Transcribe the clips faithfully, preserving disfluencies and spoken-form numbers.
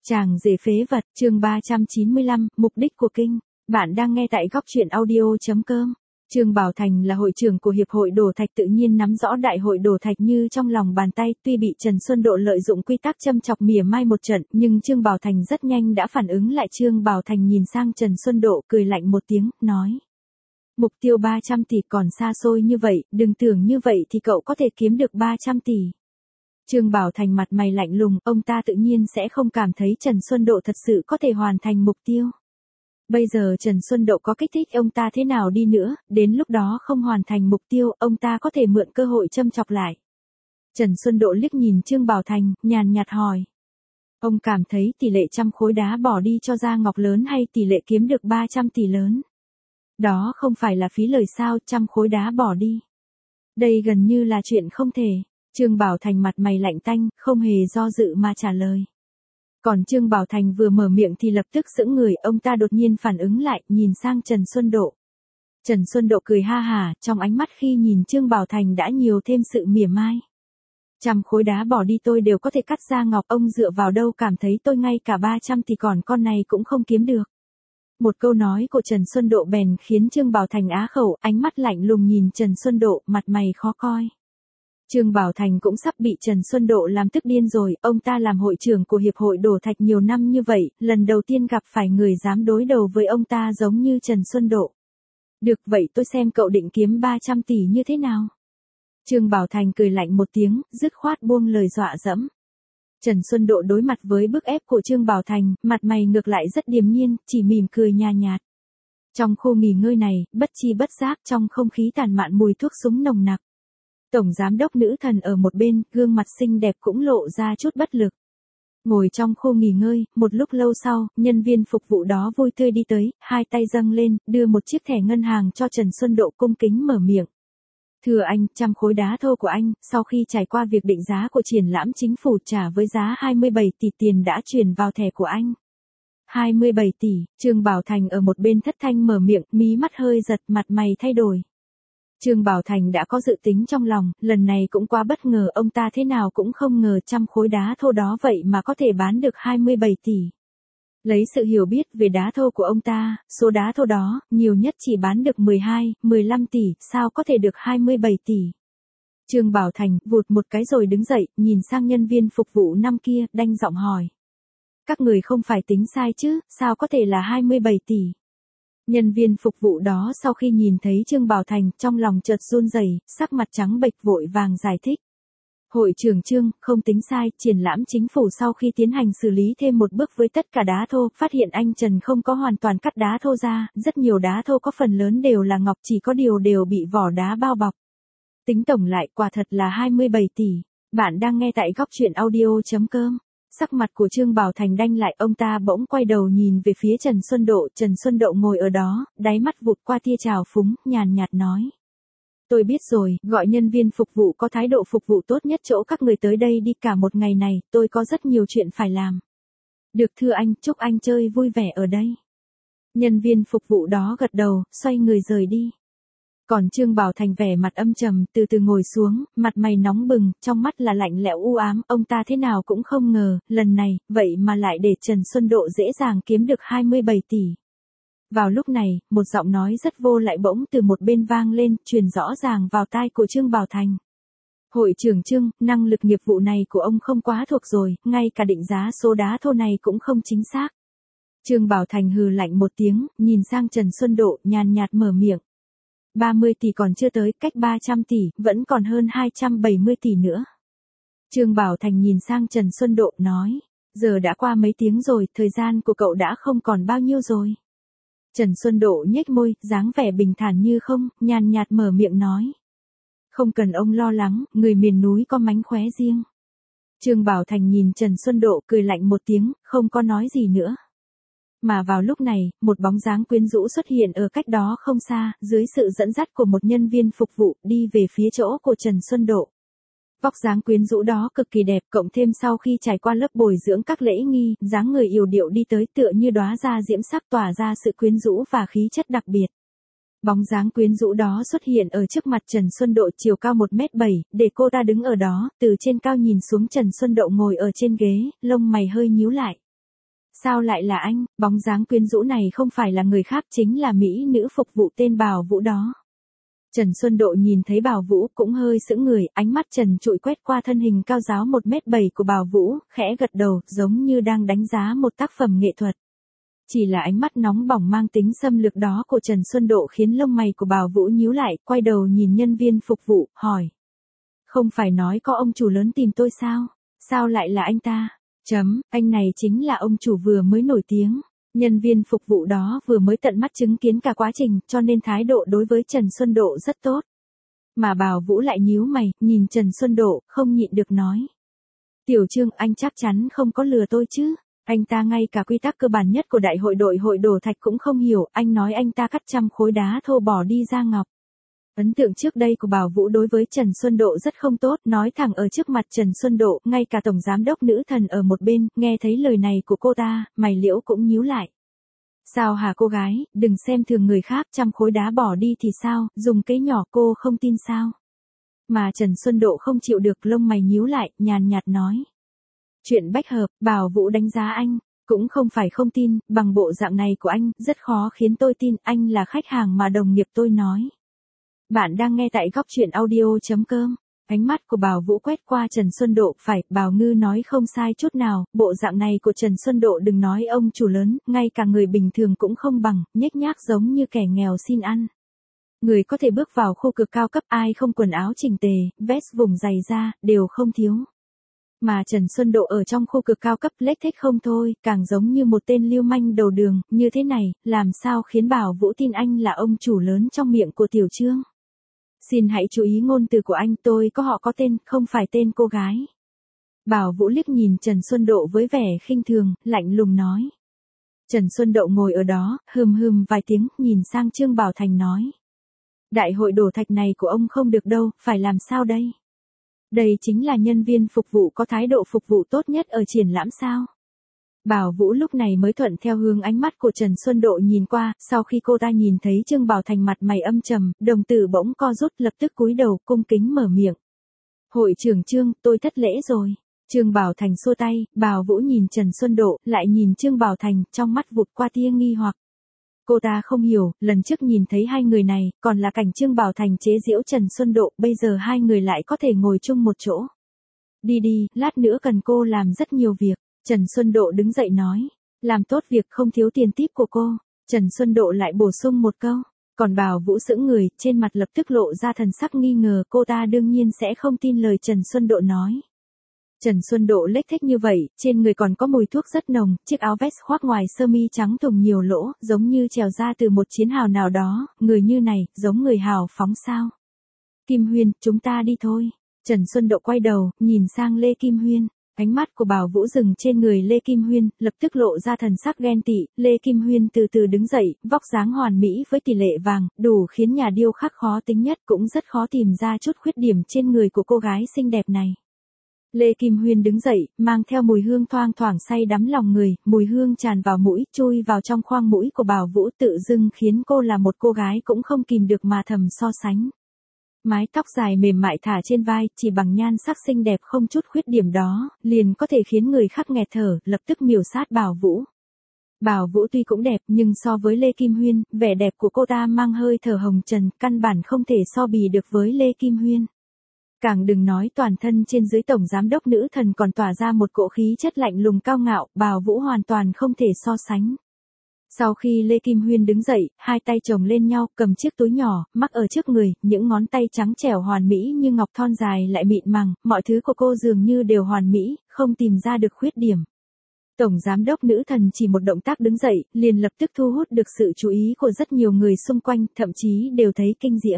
Chàng rể phế vật, chương ba trăm chín mươi lăm, mục đích của kinh. Bạn đang nghe tại góc truyện audio chấm com. Trương Bảo Thành là hội trưởng của Hiệp hội Đổ Thạch, tự nhiên nắm rõ đại hội Đổ Thạch như trong lòng bàn tay, tuy bị Trần Xuân Độ lợi dụng quy tắc châm chọc mỉa mai một trận, nhưng Trương Bảo Thành rất nhanh đã phản ứng lại. Trương Bảo Thành nhìn sang Trần Xuân Độ, cười lạnh một tiếng, nói: Mục tiêu ba trăm tỷ còn xa xôi như vậy, đừng tưởng như vậy thì cậu có thể kiếm được ba trăm tỷ. Trương Bảo Thành mặt mày lạnh lùng, ông ta tự nhiên sẽ không cảm thấy Trần Xuân Độ thật sự có thể hoàn thành mục tiêu. Bây giờ Trần Xuân Độ có kích thích ông ta thế nào đi nữa, đến lúc đó không hoàn thành mục tiêu, ông ta có thể mượn cơ hội châm chọc lại. Trần Xuân Độ liếc nhìn Trương Bảo Thành, nhàn nhạt hỏi: Ông cảm thấy tỷ lệ trăm khối đá bỏ đi cho ra ngọc lớn hay tỷ lệ kiếm được ba trăm tỷ lớn? Đó không phải là phí lời sao, trăm khối đá bỏ đi. Đây gần như là chuyện không thể. Trương Bảo Thành mặt mày lạnh tanh, không hề do dự mà trả lời. Còn Trương Bảo Thành vừa mở miệng thì lập tức sững người, ông ta đột nhiên phản ứng lại, nhìn sang Trần Xuân Độ. Trần Xuân Độ cười ha hả, trong ánh mắt khi nhìn Trương Bảo Thành đã nhiều thêm sự mỉa mai. Trăm khối đá bỏ đi tôi đều có thể cắt ra ngọc, ông dựa vào đâu cảm thấy tôi ngay cả ba trăm thì còn con này cũng không kiếm được. Một câu nói của Trần Xuân Độ bèn khiến Trương Bảo Thành á khẩu, ánh mắt lạnh lùng nhìn Trần Xuân Độ, mặt mày khó coi. Trương Bảo Thành cũng sắp bị Trần Xuân Độ làm tức điên rồi, ông ta làm hội trưởng của Hiệp hội Đổ Thạch nhiều năm như vậy, lần đầu tiên gặp phải người dám đối đầu với ông ta giống như Trần Xuân Độ. Được vậy tôi xem cậu định kiếm ba trăm tỷ như thế nào? Trương Bảo Thành cười lạnh một tiếng, dứt khoát buông lời dọa dẫm. Trần Xuân Độ đối mặt với bức ép của Trương Bảo Thành, mặt mày ngược lại rất điềm nhiên, chỉ mỉm cười nhàn nhạt. Trong khu nghỉ ngơi này, bất chi bất giác trong không khí tản mạn mùi thuốc súng nồng nặc. Tổng giám đốc nữ thần ở một bên, gương mặt xinh đẹp cũng lộ ra chút bất lực. Ngồi trong khu nghỉ ngơi, một lúc lâu sau, nhân viên phục vụ đó vui tươi đi tới, hai tay dâng lên, đưa một chiếc thẻ ngân hàng cho Trần Xuân Độ, cung kính mở miệng. Thưa anh, trăm khối đá thô của anh, sau khi trải qua việc định giá của triển lãm chính phủ trả với giá hai mươi bảy tỷ tiền đã chuyển vào thẻ của anh. hai mươi bảy tỷ, Trương Bảo Thành ở một bên thất thanh mở miệng, mí mắt hơi giật, mặt mày thay đổi. Trương Bảo Thành đã có dự tính trong lòng, lần này cũng quá bất ngờ, ông ta thế nào cũng không ngờ trăm khối đá thô đó vậy mà có thể bán được hai mươi bảy tỷ. Lấy sự hiểu biết về đá thô của ông ta, số đá thô đó, nhiều nhất chỉ bán được mười hai, mười lăm tỷ, sao có thể được hai mươi bảy tỷ. Trương Bảo Thành, vụt một cái rồi đứng dậy, nhìn sang nhân viên phục vụ năm kia, đanh giọng hỏi. Các người không phải tính sai chứ, sao có thể là hai mươi bảy tỷ. Nhân viên phục vụ đó sau khi nhìn thấy Trương Bảo Thành, trong lòng chợt run rẩy, sắc mặt trắng bệch vội vàng giải thích. Hội trưởng Trương, không tính sai, triển lãm chính phủ sau khi tiến hành xử lý thêm một bước với tất cả đá thô, phát hiện anh Trần không có hoàn toàn cắt đá thô ra, rất nhiều đá thô có phần lớn đều là ngọc, chỉ có điều đều bị vỏ đá bao bọc. Tính tổng lại quả thật là hai mươi bảy tỷ. Bạn đang nghe tại góc truyện audio chấm com. Sắc mặt của Trương Bảo Thành đanh lại, ông ta bỗng quay đầu nhìn về phía Trần Xuân Độ, Trần Xuân Độ ngồi ở đó, đáy mắt vụt qua tia trào phúng, nhàn nhạt nói. Tôi biết rồi, gọi nhân viên phục vụ có thái độ phục vụ tốt nhất chỗ các người tới đây đi, cả một ngày này, tôi có rất nhiều chuyện phải làm. Được thưa anh, chúc anh chơi vui vẻ ở đây. Nhân viên phục vụ đó gật đầu, xoay người rời đi. Còn Trương Bảo Thành vẻ mặt âm trầm, từ từ ngồi xuống, mặt mày nóng bừng, trong mắt là lạnh lẽo u ám, ông ta thế nào cũng không ngờ, lần này, vậy mà lại để Trần Xuân Độ dễ dàng kiếm được hai mươi bảy tỷ. Vào lúc này, một giọng nói rất vô lại bỗng từ một bên vang lên, truyền rõ ràng vào tai của Trương Bảo Thành. Hội trưởng Trương, năng lực nghiệp vụ này của ông không quá thuộc rồi, ngay cả định giá số đá thô này cũng không chính xác. Trương Bảo Thành hừ lạnh một tiếng, nhìn sang Trần Xuân Độ, nhàn nhạt mở miệng. ba mươi tỷ còn chưa tới, cách ba trăm tỷ, vẫn còn hơn hai trăm bảy mươi tỷ nữa. Trương Bảo Thành nhìn sang Trần Xuân Độ, nói, giờ đã qua mấy tiếng rồi, thời gian của cậu đã không còn bao nhiêu rồi. Trần Xuân Độ nhếch môi, dáng vẻ bình thản như không, nhàn nhạt mở miệng nói. Không cần ông lo lắng, người miền núi có mánh khóe riêng. Trương Bảo Thành nhìn Trần Xuân Độ, cười lạnh một tiếng, không có nói gì nữa. Mà vào lúc này, một bóng dáng quyến rũ xuất hiện ở cách đó không xa, dưới sự dẫn dắt của một nhân viên phục vụ, đi về phía chỗ của Trần Xuân Độ. Vóc dáng quyến rũ đó cực kỳ đẹp, cộng thêm sau khi trải qua lớp bồi dưỡng các lễ nghi, dáng người yểu điệu đi tới tựa như đóa hoa diễm sắc tỏa ra sự quyến rũ và khí chất đặc biệt. Bóng dáng quyến rũ đó xuất hiện ở trước mặt Trần Xuân Độ, chiều cao một mét bảy, để cô ta đứng ở đó, từ trên cao nhìn xuống Trần Xuân Độ ngồi ở trên ghế, lông mày hơi nhíu lại. Sao lại là anh, bóng dáng quyến rũ này không phải là người khác chính là mỹ nữ phục vụ tên Bảo Vũ đó. Trần Xuân Độ nhìn thấy Bảo Vũ cũng hơi sững người, ánh mắt trần trụi quét qua thân hình cao ráo một mét bảy của Bảo Vũ, khẽ gật đầu, giống như đang đánh giá một tác phẩm nghệ thuật. Chỉ là ánh mắt nóng bỏng mang tính xâm lược đó của Trần Xuân Độ khiến lông mày của Bảo Vũ nhíu lại, quay đầu nhìn nhân viên phục vụ, hỏi. Không phải nói có ông chủ lớn tìm tôi sao? Sao lại là anh ta? Chấm, anh này chính là ông chủ vừa mới nổi tiếng. Nhân viên phục vụ đó vừa mới tận mắt chứng kiến cả quá trình, cho nên thái độ đối với Trần Xuân Độ rất tốt. Mà Bảo Vũ lại nhíu mày, nhìn Trần Xuân Độ, không nhịn được nói. Tiểu Trương, anh chắc chắn không có lừa tôi chứ? Anh ta ngay cả quy tắc cơ bản nhất của đại hội đội hội đổ thạch cũng không hiểu, anh nói anh ta cắt trăm khối đá thô bỏ đi ra ngọc. Ấn tượng trước đây của Bảo Vũ đối với Trần Xuân Độ rất không tốt, nói thẳng ở trước mặt Trần Xuân Độ, ngay cả tổng giám đốc nữ thần ở một bên, nghe thấy lời này của cô ta, mày liễu cũng nhíu lại. Sao hả cô gái, đừng xem thường người khác, trăm khối đá bỏ đi thì sao, dùng cái nhỏ cô không tin sao? Mà Trần Xuân Độ không chịu được, lông mày nhíu lại, nhàn nhạt nói. Chuyện bách hợp, Bảo Vũ đánh giá anh, cũng không phải không tin, bằng bộ dạng này của anh, rất khó khiến tôi tin anh là khách hàng mà đồng nghiệp tôi nói. Bạn đang nghe tại góc truyện audio.com. Ánh mắt của Bảo Vũ quét qua Trần Xuân Độ, phải, Bảo Ngư nói không sai chút nào, bộ dạng này của Trần Xuân Độ đừng nói ông chủ lớn, ngay cả người bình thường cũng không bằng, nhếch nhác giống như kẻ nghèo xin ăn. Người có thể bước vào khu cực cao cấp ai không quần áo chỉnh tề, vest vùng dày da, đều không thiếu. Mà Trần Xuân Độ ở trong khu cực cao cấp lếch thếch không thôi, càng giống như một tên lưu manh đầu đường, như thế này, làm sao khiến Bảo Vũ tin anh là ông chủ lớn trong miệng của Tiểu Trương. Xin hãy chú ý ngôn từ của anh, tôi có họ có tên, không phải tên cô gái. Bảo Vũ liếc nhìn Trần Xuân Độ với vẻ khinh thường, lạnh lùng nói. Trần Xuân Độ ngồi ở đó, hừm hừm vài tiếng, nhìn sang Trương Bảo Thành nói. Đại hội đổ thạch này của ông không được đâu, phải làm sao đây? Đây chính là nhân viên phục vụ có thái độ phục vụ tốt nhất ở triển lãm sao? Bảo Vũ lúc này mới thuận theo hướng ánh mắt của Trần Xuân Độ nhìn qua, sau khi cô ta nhìn thấy Trương Bảo Thành mặt mày âm trầm, đồng tử bỗng co rút, lập tức cúi đầu, cung kính mở miệng. Hội trưởng Trương, tôi thất lễ rồi. Trương Bảo Thành xua tay, Bảo Vũ nhìn Trần Xuân Độ, lại nhìn Trương Bảo Thành, trong mắt vụt qua tia nghi hoặc. Cô ta không hiểu, lần trước nhìn thấy hai người này, còn là cảnh Trương Bảo Thành chế giễu Trần Xuân Độ, bây giờ hai người lại có thể ngồi chung một chỗ. Đi đi, lát nữa cần cô làm rất nhiều việc. Trần Xuân Độ đứng dậy nói, làm tốt việc không thiếu tiền típ của cô. Trần Xuân Độ lại bổ sung một câu, còn Bảo Vũ sững người, trên mặt lập tức lộ ra thần sắc nghi ngờ, cô ta đương nhiên sẽ không tin lời Trần Xuân Độ nói. Trần Xuân Độ lếch thếch như vậy, trên người còn có mùi thuốc rất nồng, chiếc áo vest khoác ngoài sơ mi trắng thùng nhiều lỗ, giống như trèo ra từ một chiến hào nào đó, người như này, giống người hào phóng sao. Kim Huyên, chúng ta đi thôi. Trần Xuân Độ quay đầu, nhìn sang Lê Kim Huyên. Ánh mắt của Bảo Vũ dừng trên người Lê Kim Huyên, lập tức lộ ra thần sắc ghen tị, Lê Kim Huyên từ từ đứng dậy, vóc dáng hoàn mỹ với tỷ lệ vàng, đủ khiến nhà điêu khắc khó tính nhất cũng rất khó tìm ra chút khuyết điểm trên người của cô gái xinh đẹp này. Lê Kim Huyên đứng dậy, mang theo mùi hương thoang thoảng say đắm lòng người, mùi hương tràn vào mũi, chui vào trong khoang mũi của Bảo Vũ, tự dưng khiến cô là một cô gái cũng không kìm được mà thầm so sánh. Mái tóc dài mềm mại thả trên vai, chỉ bằng nhan sắc xinh đẹp không chút khuyết điểm đó, liền có thể khiến người khác nghẹt thở, lập tức miểu sát Bảo Vũ. Bảo Vũ tuy cũng đẹp, nhưng so với Lê Kim Huyên, vẻ đẹp của cô ta mang hơi thở hồng trần, căn bản không thể so bì được với Lê Kim Huyên. Càng đừng nói toàn thân trên dưới tổng giám đốc nữ thần còn tỏa ra một cỗ khí chất lạnh lùng cao ngạo, Bảo Vũ hoàn toàn không thể so sánh. Sau khi Lê Kim Huyên đứng dậy, hai tay chồng lên nhau, cầm chiếc túi nhỏ, mắc ở trước người, những ngón tay trắng trẻo hoàn mỹ như ngọc thon dài lại mịn màng, mọi thứ của cô dường như đều hoàn mỹ, không tìm ra được khuyết điểm. Tổng giám đốc nữ thần chỉ một động tác đứng dậy, liền lập tức thu hút được sự chú ý của rất nhiều người xung quanh, thậm chí đều thấy kinh diễm.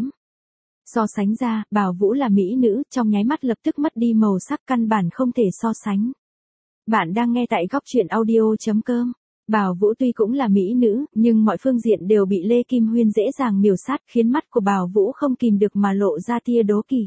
So sánh ra, Bảo Vũ là mỹ nữ, trong nháy mắt lập tức mất đi màu sắc, căn bản không thể so sánh. Bạn đang nghe tại góc truyện audio.com. Bảo Vũ tuy cũng là mỹ nữ, nhưng mọi phương diện đều bị Lê Kim Huyên dễ dàng miểu sát, khiến mắt của Bảo Vũ không kìm được mà lộ ra tia đố kỵ.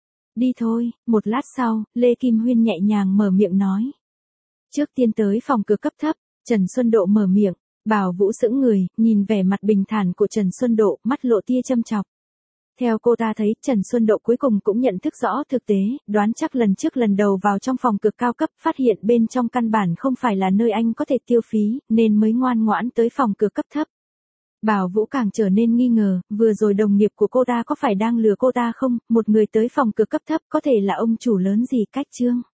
Đi thôi, một lát sau, Lê Kim Huyên nhẹ nhàng mở miệng nói. Trước tiên tới phòng cửa cấp thấp, Trần Xuân Độ mở miệng, Bảo Vũ sững người, nhìn vẻ mặt bình thản của Trần Xuân Độ, mắt lộ tia châm chọc. Theo cô ta thấy, Trần Xuân Độ cuối cùng cũng nhận thức rõ thực tế, đoán chắc lần trước lần đầu vào trong phòng cực cao cấp, phát hiện bên trong căn bản không phải là nơi anh có thể tiêu phí, nên mới ngoan ngoãn tới phòng cực cấp thấp. Bảo Vũ càng trở nên nghi ngờ, vừa rồi đồng nghiệp của cô ta có phải đang lừa cô ta không, một người tới phòng cực cấp thấp có thể là ông chủ lớn gì cách Trương.